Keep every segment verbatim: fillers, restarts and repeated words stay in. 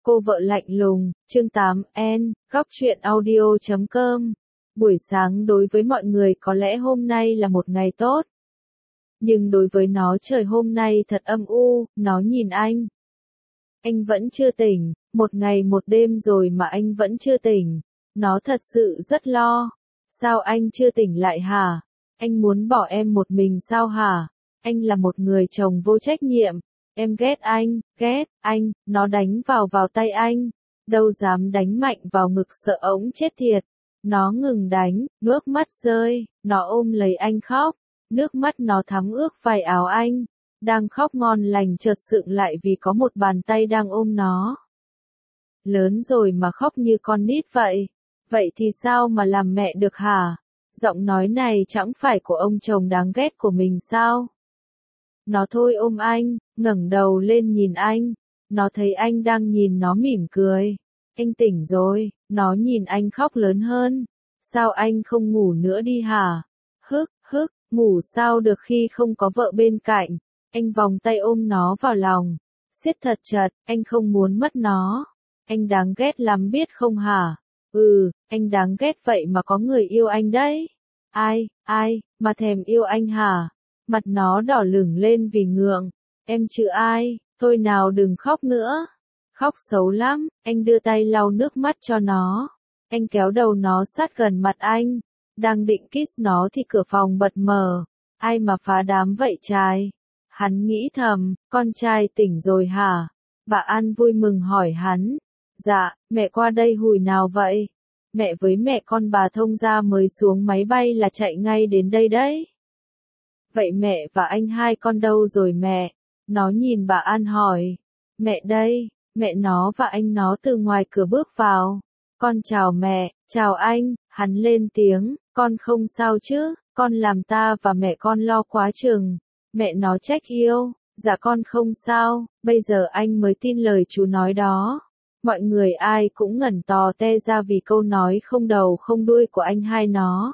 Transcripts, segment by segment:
Cô vợ lạnh lùng, chương tám, N, góc truyện audio chấm com. Buổi sáng đối với mọi người có lẽ hôm nay là một ngày tốt. Nhưng đối với nó trời hôm nay thật âm u, nó nhìn anh. Anh vẫn chưa tỉnh, một ngày một đêm rồi mà anh vẫn chưa tỉnh. Nó thật sự rất lo. Sao anh chưa tỉnh lại hả? Anh muốn bỏ em một mình sao hả? Anh là một người chồng vô trách nhiệm. Em ghét anh, ghét, anh, nó đánh vào vào tay anh. Đâu dám đánh mạnh vào ngực sợ ống chết thiệt. Nó ngừng đánh, nước mắt rơi, nó ôm lấy anh khóc. Nước mắt nó thấm ướt vài áo anh. Đang khóc ngon lành chợt sượng lại vì có một bàn tay đang ôm nó. Lớn rồi mà khóc như con nít vậy. Vậy thì sao mà làm mẹ được hả? Giọng nói này chẳng phải của ông chồng đáng ghét của mình sao? Nó thôi ôm anh, ngẩng đầu lên nhìn anh. Nó thấy anh đang nhìn nó mỉm cười. Anh tỉnh rồi, nó nhìn anh khóc lớn hơn. Sao anh không ngủ nữa đi hả? Hức, hức, ngủ sao được khi không có vợ bên cạnh. Anh vòng tay ôm nó vào lòng. Siết thật chặt, anh không muốn mất nó. Anh đáng ghét lắm biết không hả? Ừ, anh đáng ghét vậy mà có người yêu anh đấy. Ai, ai, mà thèm yêu anh hả? Mặt nó đỏ lửng lên vì ngượng. Em chứ ai, thôi nào đừng khóc nữa. Khóc xấu lắm, anh đưa tay lau nước mắt cho nó. Anh kéo đầu nó sát gần mặt anh. Đang định kiss nó thì cửa phòng bật mở. Ai mà phá đám vậy trai? Hắn nghĩ thầm, con trai tỉnh rồi hả? Bà An vui mừng hỏi hắn. Dạ, mẹ qua đây hồi nào vậy? Mẹ với mẹ con bà thông gia mới xuống máy bay là chạy ngay đến đây đấy. Vậy mẹ và anh hai con đâu rồi mẹ? Nó nhìn bà An hỏi. Mẹ đây, mẹ nó và anh nó từ ngoài cửa bước vào. Con chào mẹ, chào anh, hắn lên tiếng, con không sao chứ, con làm ta và mẹ con lo quá chừng. Mẹ nó trách yêu, dạ con không sao, bây giờ anh mới tin lời chú nói đó. Mọi người ai cũng ngẩn tò te ra vì câu nói không đầu không đuôi của anh hai nó.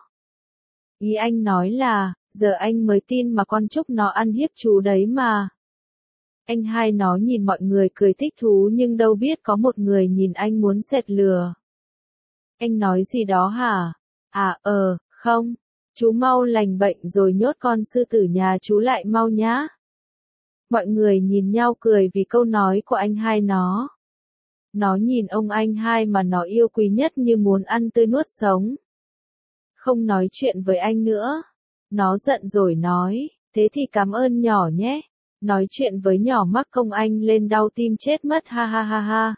Ý anh nói là, giờ anh mới tin mà con Trúc nó ăn hiếp chú đấy mà. Anh hai nó nhìn mọi người cười thích thú nhưng đâu biết có một người nhìn anh muốn xẹt lừa. Anh nói gì đó hả? À ờ, không. Chú mau lành bệnh rồi nhốt con sư tử nhà chú lại mau nhá. Mọi người nhìn nhau cười vì câu nói của anh hai nó. Nó nhìn ông anh hai mà nó yêu quý nhất như muốn ăn tươi nuốt sống. Không nói chuyện với anh nữa. Nó giận rồi nói, thế thì cảm ơn nhỏ nhé. Nói chuyện với nhỏ mắc công anh lên đau tim chết mất ha ha ha ha.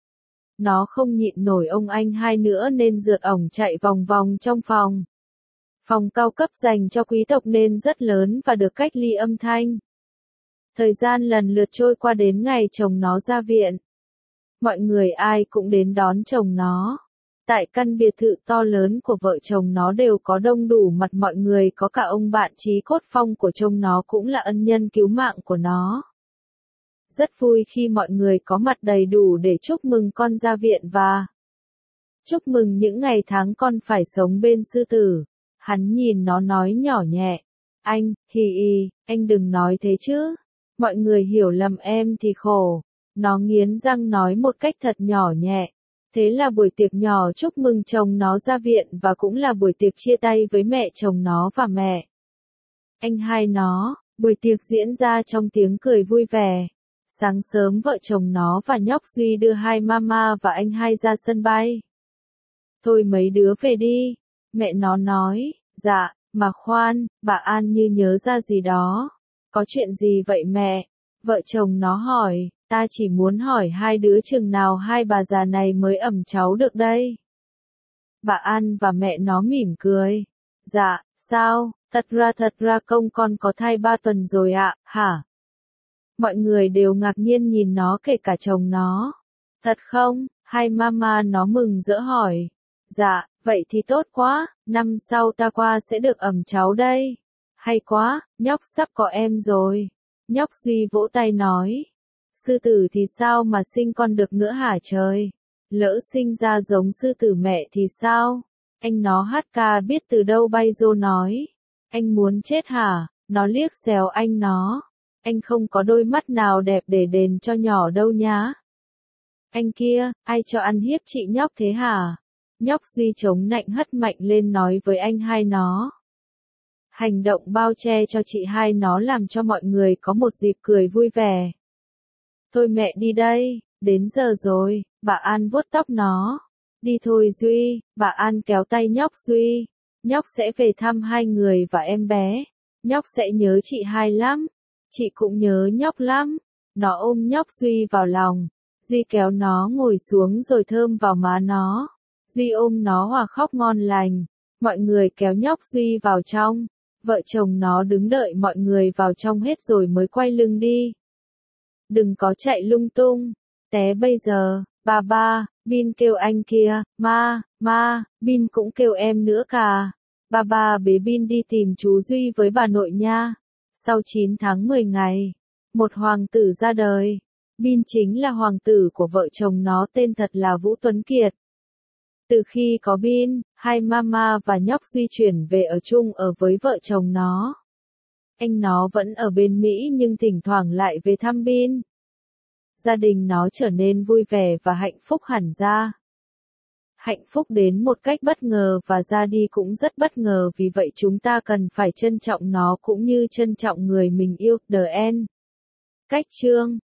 Nó không nhịn nổi ông anh hai nữa nên rượt ổng chạy vòng vòng trong phòng. Phòng cao cấp dành cho quý tộc nên rất lớn và được cách ly âm thanh. Thời gian lần lượt trôi qua đến ngày chồng nó ra viện. Mọi người ai cũng đến đón chồng nó. Tại căn biệt thự to lớn của vợ chồng nó đều có đông đủ mặt mọi người, có cả ông bạn chí cốt phong của chồng nó cũng là ân nhân cứu mạng của nó. Rất vui khi mọi người có mặt đầy đủ để chúc mừng con ra viện và chúc mừng những ngày tháng con phải sống bên sư tử. Hắn nhìn nó nói nhỏ nhẹ. Anh, hì hì, anh đừng nói thế chứ. Mọi người hiểu lầm em thì khổ. Nó nghiến răng nói một cách thật nhỏ nhẹ. Thế là buổi tiệc nhỏ chúc mừng chồng nó ra viện và cũng là buổi tiệc chia tay với mẹ chồng nó và mẹ anh hai nó. Buổi tiệc diễn ra trong tiếng cười vui vẻ. Sáng sớm vợ chồng nó và nhóc Duy đưa hai mama và anh hai ra sân bay. Thôi mấy đứa về đi. Mẹ nó nói, dạ, mà khoan, bà An như nhớ ra gì đó. Có chuyện gì vậy mẹ? Vợ chồng nó hỏi, ta chỉ muốn hỏi hai đứa chừng nào hai bà già này mới ẵm cháu được đây. Bà An và mẹ nó mỉm cười. Dạ, sao, thật ra thật ra công con có thai ba tuần rồi ạ, hả? Mọi người đều ngạc nhiên nhìn nó kể cả chồng nó. Thật không? Hai mama nó mừng rỡ hỏi. Dạ, vậy thì tốt quá, năm sau ta qua sẽ được ẵm cháu đây. Hay quá, nhóc sắp có em rồi. Nhóc Duy vỗ tay nói. Sư tử thì sao mà sinh con được nữa hả trời? Lỡ sinh ra giống sư tử mẹ thì sao? Anh nó hát ca biết từ đâu bay rô nói. Anh muốn chết hả? Nó liếc xéo anh nó. Anh không có đôi mắt nào đẹp để đền cho nhỏ đâu nhá. Anh kia, ai cho ăn hiếp chị nhóc thế hả? Nhóc Duy chống nạnh hất mạnh lên nói với anh hai nó. Hành động bao che cho chị hai nó làm cho mọi người có một dịp cười vui vẻ. Thôi mẹ đi đây, đến giờ rồi, bà An vuốt tóc nó. Đi thôi Duy, bà An kéo tay nhóc Duy. Nhóc sẽ về thăm hai người và em bé. Nhóc sẽ nhớ chị hai lắm. Chị cũng nhớ nhóc lắm. Nó ôm nhóc Duy vào lòng. Duy kéo nó ngồi xuống rồi thơm vào má nó. Duy ôm nó hòa khóc ngon lành. Mọi người kéo nhóc Duy vào trong. Vợ chồng nó đứng đợi mọi người vào trong hết rồi mới quay lưng đi. Đừng có chạy lung tung. Té bây giờ, ba ba, Bin kêu anh kia, ma, ma, Bin cũng kêu em nữa cả. Ba ba bế Bin đi tìm chú Duy với bà nội nha. Sau chín tháng mười ngày, một hoàng tử ra đời. Bin chính là hoàng tử của vợ chồng nó, tên thật là Vũ Tuấn Kiệt. Từ khi có Bin, hai mama và nhóc Duy chuyển về ở chung ở với vợ chồng nó. Anh nó vẫn ở bên Mỹ nhưng thỉnh thoảng lại về thăm Bin. Gia đình nó trở nên vui vẻ và hạnh phúc hẳn ra. Hạnh phúc đến một cách bất ngờ và ra đi cũng rất bất ngờ, vì vậy chúng ta cần phải trân trọng nó cũng như trân trọng người mình yêu. The end. Cách chương